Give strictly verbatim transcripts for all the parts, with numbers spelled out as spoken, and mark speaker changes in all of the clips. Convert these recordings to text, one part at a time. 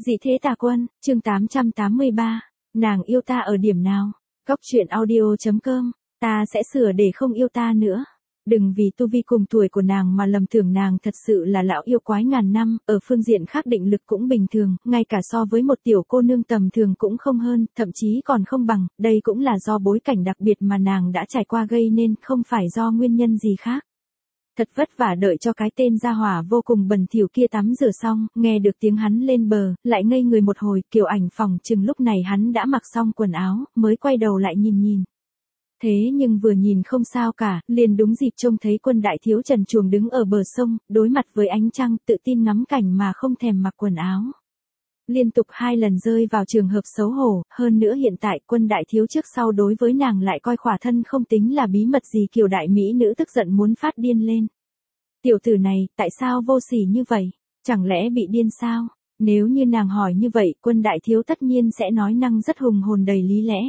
Speaker 1: Dị thế tà quân, chương tám trăm tám mươi ba, nàng yêu ta ở điểm nào? Góc truyện audio chấm com, ta sẽ sửa để không yêu ta nữa. Đừng vì tu vi cùng tuổi của nàng mà lầm tưởng nàng thật sự là lão yêu quái ngàn năm, ở phương diện khác định lực cũng bình thường, ngay cả so với một tiểu cô nương tầm thường cũng không hơn, thậm chí còn không bằng, đây cũng là do bối cảnh đặc biệt mà nàng đã trải qua gây nên, không phải do nguyên nhân gì khác. Thật vất vả đợi cho cái tên gia hỏa vô cùng bẩn thỉu kia tắm rửa xong, nghe được tiếng hắn lên bờ, lại ngây người một hồi, Kiều Ảnh phòng chừng lúc này hắn đã mặc xong quần áo, mới quay đầu lại nhìn nhìn. Thế nhưng vừa nhìn không sao cả, liền đúng dịp trông thấy Quân đại thiếu trần truồng đứng ở bờ sông, đối mặt với ánh trăng, tự tin ngắm cảnh mà không thèm mặc quần áo. Liên tục hai lần rơi vào trường hợp xấu hổ, hơn nữa hiện tại Quân đại thiếu trước sau đối với nàng lại coi khỏa thân không tính là bí mật gì. Kiều đại mỹ nữ tức giận muốn phát điên lên. Tiểu tử này, tại sao vô sỉ như vậy? Chẳng lẽ bị điên sao? Nếu như nàng hỏi như vậy, Quân đại thiếu tất nhiên sẽ nói năng rất hùng hồn đầy lý lẽ.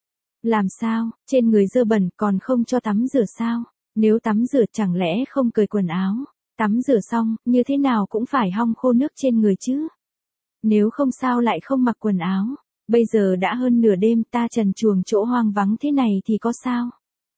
Speaker 1: Làm sao, trên người dơ bẩn còn không cho tắm rửa sao? Nếu tắm rửa chẳng lẽ không cởi quần áo? Tắm rửa xong, như thế nào cũng phải hong khô nước trên người chứ? Nếu không sao lại không mặc quần áo? Bây giờ đã hơn nửa đêm, ta trần truồng chỗ hoang vắng thế này thì có sao?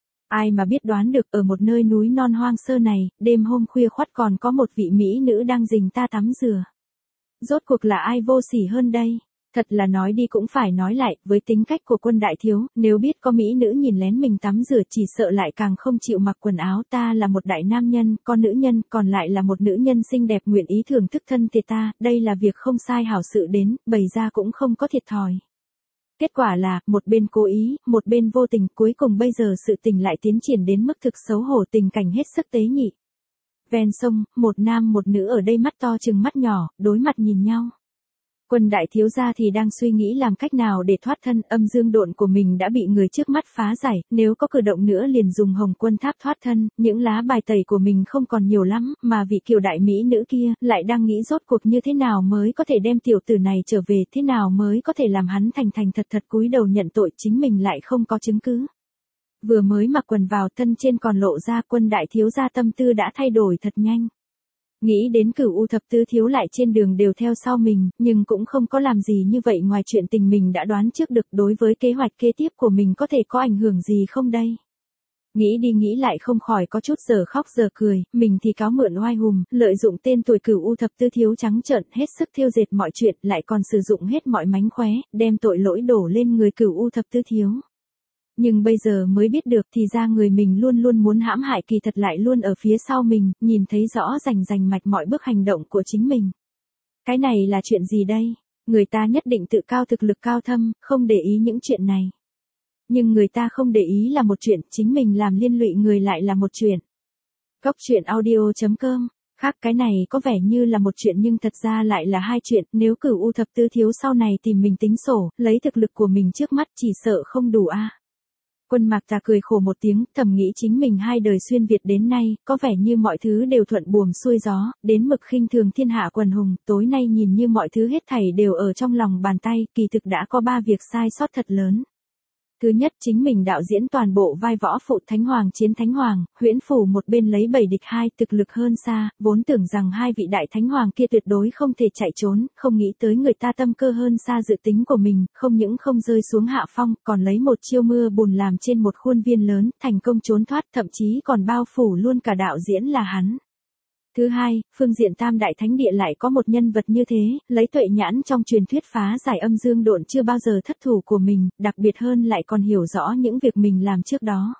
Speaker 1: Ai mà biết đoán được ở một nơi núi non hoang sơ này, đêm hôm khuya khoắt còn có một vị mỹ nữ đang rình ta tắm rửa. Rốt cuộc là ai vô sỉ hơn đây? Thật là nói đi cũng phải nói lại, với tính cách của Quân đại thiếu, nếu biết có mỹ nữ nhìn lén mình tắm rửa chỉ sợ lại càng không chịu mặc quần áo. Ta là một đại nam nhân, con nữ nhân, còn lại là một nữ nhân xinh đẹp nguyện ý thưởng thức thân thể ta, đây là việc không sai hảo sự đến, bày ra cũng không có thiệt thòi. Kết quả là, một bên cố ý, một bên vô tình, cuối cùng bây giờ sự tình lại tiến triển đến mức thực xấu hổ, tình cảnh hết sức tế nhị. Ven sông, một nam một nữ ở đây mắt to chừng mắt nhỏ, đối mặt nhìn nhau. Quân đại thiếu gia thì đang suy nghĩ làm cách nào để thoát thân, âm dương độn của mình đã bị người trước mắt phá giải, nếu có cử động nữa liền dùng hồng quân tháp thoát thân, những lá bài tẩy của mình không còn nhiều lắm, mà vị Kiều đại mỹ nữ kia, lại đang nghĩ rốt cuộc như thế nào mới có thể đem tiểu tử này trở về, thế nào mới có thể làm hắn thành thành thật thật cúi đầu nhận tội, chính mình lại không có chứng cứ. Vừa mới mặc quần vào, thân trên còn lộ ra, Quân đại thiếu gia tâm tư đã thay đổi thật nhanh. Nghĩ đến Cửu U thập tứ thiếu lại trên đường đều theo sau mình, nhưng cũng không có làm gì như vậy ngoài chuyện tình mình đã đoán trước được, đối với kế hoạch kế tiếp của mình có thể có ảnh hưởng gì không đây? Nghĩ đi nghĩ lại không khỏi có chút giờ khóc giờ cười, mình thì cáo mượn oai hùng, lợi dụng tên tuổi Cửu U thập tứ thiếu trắng trợn, hết sức thiêu dệt mọi chuyện, lại còn sử dụng hết mọi mánh khóe, đem tội lỗi đổ lên người Cửu U thập tứ thiếu. Nhưng bây giờ mới biết được thì ra người mình luôn luôn muốn hãm hại kỳ thật lại luôn ở phía sau mình, nhìn thấy rõ rành rành mạch mọi bước hành động của chính mình. Cái này là chuyện gì đây? Người ta nhất định tự cao thực lực cao thâm, không để ý những chuyện này. Nhưng người ta không để ý là một chuyện, chính mình làm liên lụy người lại là một chuyện. Góc truyện audio chấm com, khác cái này có vẻ như là một chuyện nhưng thật ra lại là hai chuyện, nếu Cửu U thập tứ thiếu sau này tìm mình tính sổ, lấy thực lực của mình trước mắt chỉ sợ không đủ a. Quân Mạc Tà cười khổ một tiếng, thầm nghĩ chính mình hai đời xuyên Việt đến nay, có vẻ như mọi thứ đều thuận buồm xuôi gió, đến mực khinh thường thiên hạ quần hùng, tối nay nhìn như mọi thứ hết thảy đều ở trong lòng bàn tay, kỳ thực đã có ba việc sai sót thật lớn. Thứ nhất, chính mình đạo diễn toàn bộ vai võ phụ Thánh Hoàng chiến Thánh Hoàng, huyễn phủ một bên lấy bảy địch hai, thực lực hơn xa, vốn tưởng rằng hai vị đại Thánh Hoàng kia tuyệt đối không thể chạy trốn, không nghĩ tới người ta tâm cơ hơn xa dự tính của mình, không những không rơi xuống hạ phong, còn lấy một chiêu mưa bùn làm trên một khuôn viên lớn, thành công trốn thoát, thậm chí còn bao phủ luôn cả đạo diễn là hắn. Thứ hai, phương diện tam đại thánh địa lại có một nhân vật như thế, lấy tuệ nhãn trong truyền thuyết phá giải âm dương độn chưa bao giờ thất thủ của mình, đặc biệt hơn lại còn hiểu rõ những việc mình làm trước đó.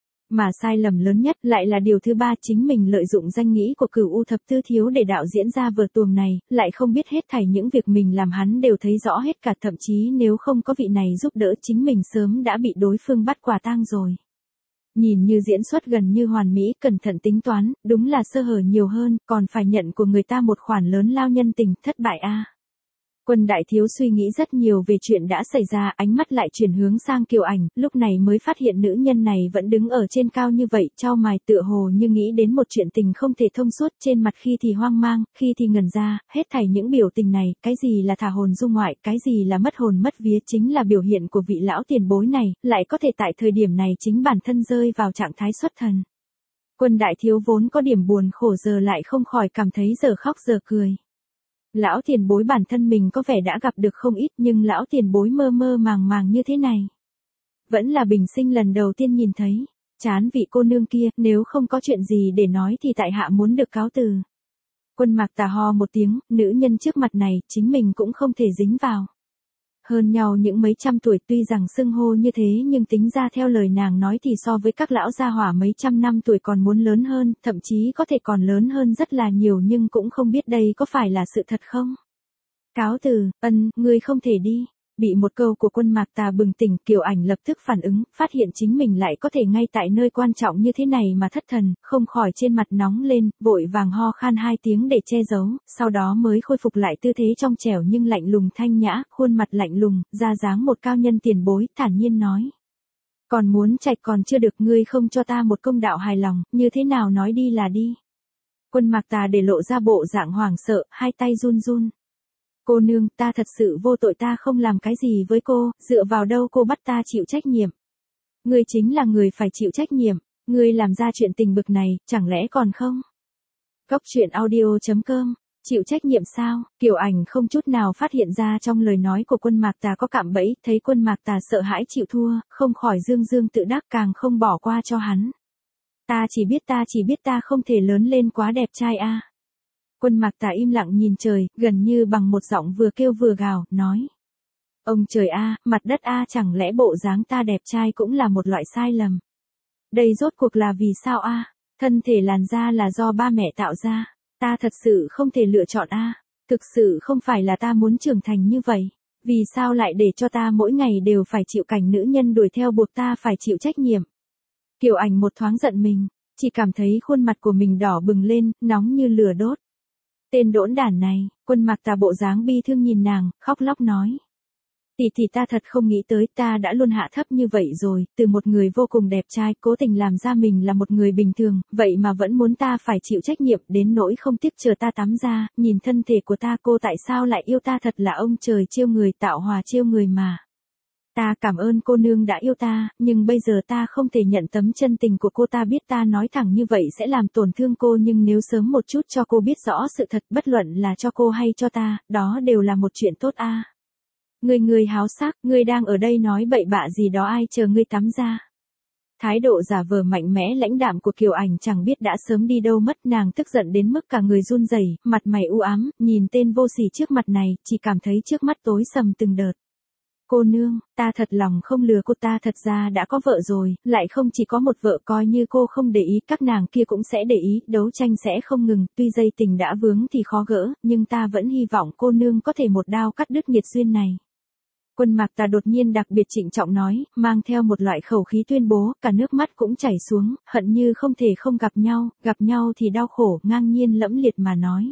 Speaker 1: Mà sai lầm lớn nhất lại là điều thứ ba, chính mình lợi dụng danh nghĩa của Cửu U thập tứ thiếu để đạo diễn ra vở tuồng này, lại không biết hết thảy những việc mình làm hắn đều thấy rõ hết cả, thậm chí nếu không có vị này giúp đỡ chính mình sớm đã bị đối phương bắt quả tang rồi. Nhìn như diễn xuất gần như hoàn mỹ, cẩn thận tính toán, đúng là sơ hở nhiều hơn, còn phải nhận của người ta một khoản lớn lao nhân tình, thất bại a. Quân đại thiếu suy nghĩ rất nhiều về chuyện đã xảy ra, ánh mắt lại chuyển hướng sang Kiều Ảnh, lúc này mới phát hiện nữ nhân này vẫn đứng ở trên cao như vậy, chau mày tựa hồ như nghĩ đến một chuyện tình không thể thông suốt, trên mặt khi thì hoang mang, khi thì ngẩn ra, hết thảy những biểu tình này, cái gì là thả hồn dung ngoại, cái gì là mất hồn mất vía, chính là biểu hiện của vị lão tiền bối này, lại có thể tại thời điểm này chính bản thân rơi vào trạng thái xuất thần. Quân đại thiếu vốn có điểm buồn khổ giờ lại không khỏi cảm thấy giờ khóc giờ cười. Lão tiền bối bản thân mình có vẻ đã gặp được không ít nhưng lão tiền bối mơ mơ màng màng như thế này. Vẫn là bình sinh lần đầu tiên nhìn thấy. Chán vị cô nương kia, nếu không có chuyện gì để nói thì tại hạ muốn được cáo từ. Quân Mạc Tà ho một tiếng, nữ nhân trước mặt này, chính mình cũng không thể dính vào. Hơn nhau những mấy trăm tuổi, tuy rằng xưng hô như thế nhưng tính ra theo lời nàng nói thì so với các lão gia hỏa mấy trăm năm tuổi còn muốn lớn hơn, thậm chí có thể còn lớn hơn rất là nhiều, nhưng cũng không biết đây có phải là sự thật không. Cáo từ, ân, ngươi không thể đi. Bị một câu của Quân Mạc Tà bừng tỉnh, Kiều Ảnh lập tức phản ứng, phát hiện chính mình lại có thể ngay tại nơi quan trọng như thế này mà thất thần, không khỏi trên mặt nóng lên, vội vàng ho khan hai tiếng để che giấu, sau đó mới khôi phục lại tư thế trong trẻo nhưng lạnh lùng thanh nhã, khuôn mặt lạnh lùng, ra dáng một cao nhân tiền bối, thản nhiên nói. Còn muốn chạy còn chưa được, ngươi không cho ta một công đạo hài lòng, như thế nào nói đi là đi. Quân Mạc Tà để lộ ra bộ dạng hoảng sợ, hai tay run run. Cô nương, ta thật sự vô tội, ta không làm cái gì với cô, dựa vào đâu cô bắt ta chịu trách nhiệm. Ngươi chính là người phải chịu trách nhiệm, ngươi làm ra chuyện tình bực này, chẳng lẽ còn không? Cốc truyện audio chấm com, chịu trách nhiệm sao? Kiều Ảnh không chút nào phát hiện ra trong lời nói của Quân Mạc Tà có cạm bẫy, thấy Quân Mạc Tà sợ hãi chịu thua, không khỏi dương dương tự đắc, càng không bỏ qua cho hắn. Ta chỉ biết ta chỉ biết ta không thể lớn lên quá đẹp trai a. À. Quân Mạc Tà im lặng nhìn trời, gần như bằng một giọng vừa kêu vừa gào, nói. Ông trời a, à, mặt đất a, à, chẳng lẽ bộ dáng ta đẹp trai cũng là một loại sai lầm. Đây rốt cuộc là vì sao a? À? Thân thể làn da là do ba mẹ tạo ra, ta thật sự không thể lựa chọn a. À? Thực sự không phải là ta muốn trưởng thành như vậy, vì sao lại để cho ta mỗi ngày đều phải chịu cảnh nữ nhân đuổi theo buộc ta phải chịu trách nhiệm. Kiều Ảnh một thoáng giận mình, chỉ cảm thấy khuôn mặt của mình đỏ bừng lên, nóng như lửa đốt. Tên đỗn đản này. Quân Mạc Tà bộ dáng bi thương nhìn nàng, khóc lóc nói. Tỷ tỷ, ta thật không nghĩ tới, ta đã luôn hạ thấp như vậy rồi, từ một người vô cùng đẹp trai, cố tình làm ra mình là một người bình thường, vậy mà vẫn muốn ta phải chịu trách nhiệm, đến nỗi không tiếc chờ ta tắm ra, nhìn thân thể của ta, cô tại sao lại yêu ta, thật là ông trời chiêu người, tạo hòa chiêu người mà. Ta cảm ơn cô nương đã yêu ta, nhưng bây giờ ta không thể nhận tấm chân tình của cô, ta biết ta nói thẳng như vậy sẽ làm tổn thương cô, nhưng nếu sớm một chút cho cô biết rõ sự thật, bất luận là cho cô hay cho ta, đó đều là một chuyện tốt a. À. Người người háo sắc, ngươi đang ở đây nói bậy bạ gì đó, ai chờ ngươi tắm ra. Thái độ giả vờ mạnh mẽ lãnh đạm của Kiều Ảnh chẳng biết đã sớm đi đâu mất, nàng tức giận đến mức cả người run rẩy, mặt mày u ám, nhìn tên vô sỉ trước mặt này, chỉ cảm thấy trước mắt tối sầm từng đợt. Cô nương, ta thật lòng không lừa cô, ta thật ra đã có vợ rồi, lại không chỉ có một vợ, coi như cô không để ý, các nàng kia cũng sẽ để ý, đấu tranh sẽ không ngừng, tuy dây tình đã vướng thì khó gỡ, nhưng ta vẫn hy vọng cô nương có thể một đao cắt đứt nghiệt duyên này. Quân Mạc Tà đột nhiên đặc biệt trịnh trọng nói, mang theo một loại khẩu khí tuyên bố, cả nước mắt cũng chảy xuống, hận như không thể không gặp nhau, gặp nhau thì đau khổ, ngang nhiên lẫm liệt mà nói.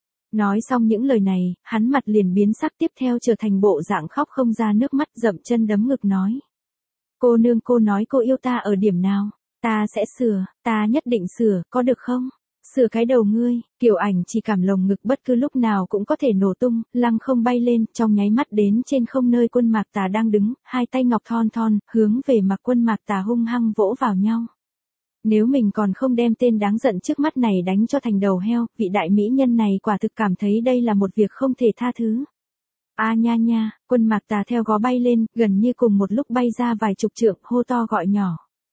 Speaker 1: Nói xong những lời này, hắn mặt liền biến sắc, tiếp theo trở thành bộ dạng khóc không ra nước mắt, dậm chân đấm ngực nói. Cô nương, cô nói cô yêu ta ở điểm nào? Ta sẽ sửa, ta nhất định sửa, có được không? Sửa cái đầu ngươi. Kiều Ảnh chỉ cảm lồng ngực bất cứ lúc nào cũng có thể nổ tung, lăng không bay lên, trong nháy mắt đến trên không nơi Quân Mạc Tà đang đứng, hai tay ngọc thon thon, hướng về mặt Quân Mạc Tà hung hăng vỗ vào nhau. Nếu mình còn không đem tên đáng giận trước mắt này đánh cho thành đầu heo, vị đại mỹ nhân này quả thực cảm thấy đây là một việc không thể tha thứ. A à, nha nha, Quân Mạc Tà theo gió bay lên, gần như cùng một lúc bay ra vài chục trượng, hô to gọi nhỏ.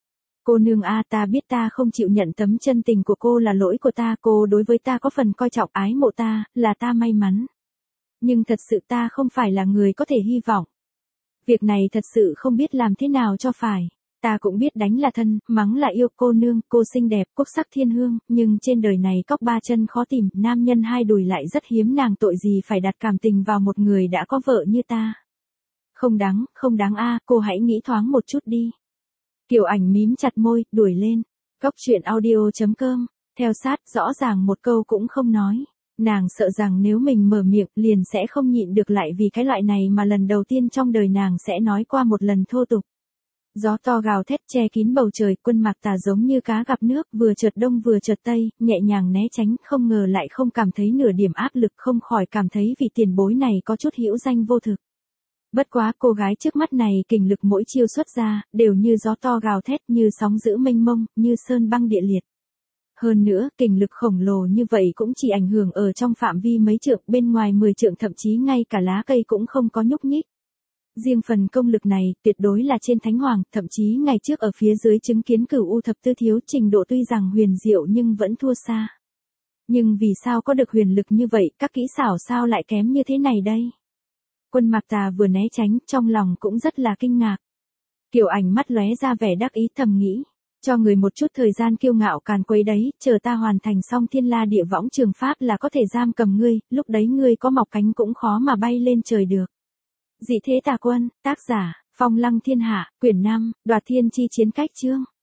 Speaker 1: Cô nương a, à, ta biết ta không chịu nhận tấm chân tình của cô là lỗi của ta, cô đối với ta có phần coi trọng ái mộ ta, là ta may mắn. Nhưng thật sự ta không phải là người có thể hy vọng. Việc này thật sự không biết làm thế nào cho phải. Ta cũng biết đánh là thân, mắng là yêu, cô nương, cô xinh đẹp, quốc sắc thiên hương, nhưng trên đời này cóc ba chân khó tìm, nam nhân hai đùi lại rất hiếm, nàng tội gì phải đặt cảm tình vào một người đã có vợ như ta. Không đáng, không đáng a, à, cô hãy nghĩ thoáng một chút đi. Kiều Ảnh mím chặt môi, đuổi lên. Cốc truyện audio chấm com, theo sát, rõ ràng một câu cũng không nói. Nàng sợ rằng nếu mình mở miệng liền sẽ không nhịn được lại, vì cái loại này mà lần đầu tiên trong đời nàng sẽ nói qua một lần thô tục. Gió to gào thét che kín bầu trời, Quân Mạc Tà giống như cá gặp nước, vừa chợt đông vừa chợt tây, nhẹ nhàng né tránh, không ngờ lại không cảm thấy nửa điểm áp lực, không khỏi cảm thấy vị tiền bối này có chút hữu danh vô thực. Bất quá cô gái trước mắt này kình lực mỗi chiêu xuất ra, đều như gió to gào thét, như sóng dữ mênh mông, như sơn băng địa liệt. Hơn nữa, kình lực khổng lồ như vậy cũng chỉ ảnh hưởng ở trong phạm vi mấy trượng, bên ngoài mười trượng thậm chí ngay cả lá cây cũng không có nhúc nhích. Riêng phần công lực này, tuyệt đối là trên thánh hoàng, thậm chí ngày trước ở phía dưới chứng kiến Cửu U thập tư thiếu, trình độ tuy rằng huyền diệu nhưng vẫn thua xa. Nhưng vì sao có được huyền lực như vậy, các kỹ xảo sao lại kém như thế này đây? Quân Mạc Tà vừa né tránh, trong lòng cũng rất là kinh ngạc. Kiều Ảnh mắt lóe ra vẻ đắc ý, thầm nghĩ, cho người một chút thời gian kiêu ngạo càn quấy đấy, chờ ta hoàn thành xong thiên la địa võng trường pháp là có thể giam cầm ngươi, lúc đấy ngươi có mọc cánh cũng khó mà bay lên trời được. Dị thế tà quân, tác giả, Phong Lăng Thiên Hạ, quyển năm, Đoạt Thiên Chi Chiến Cách chương.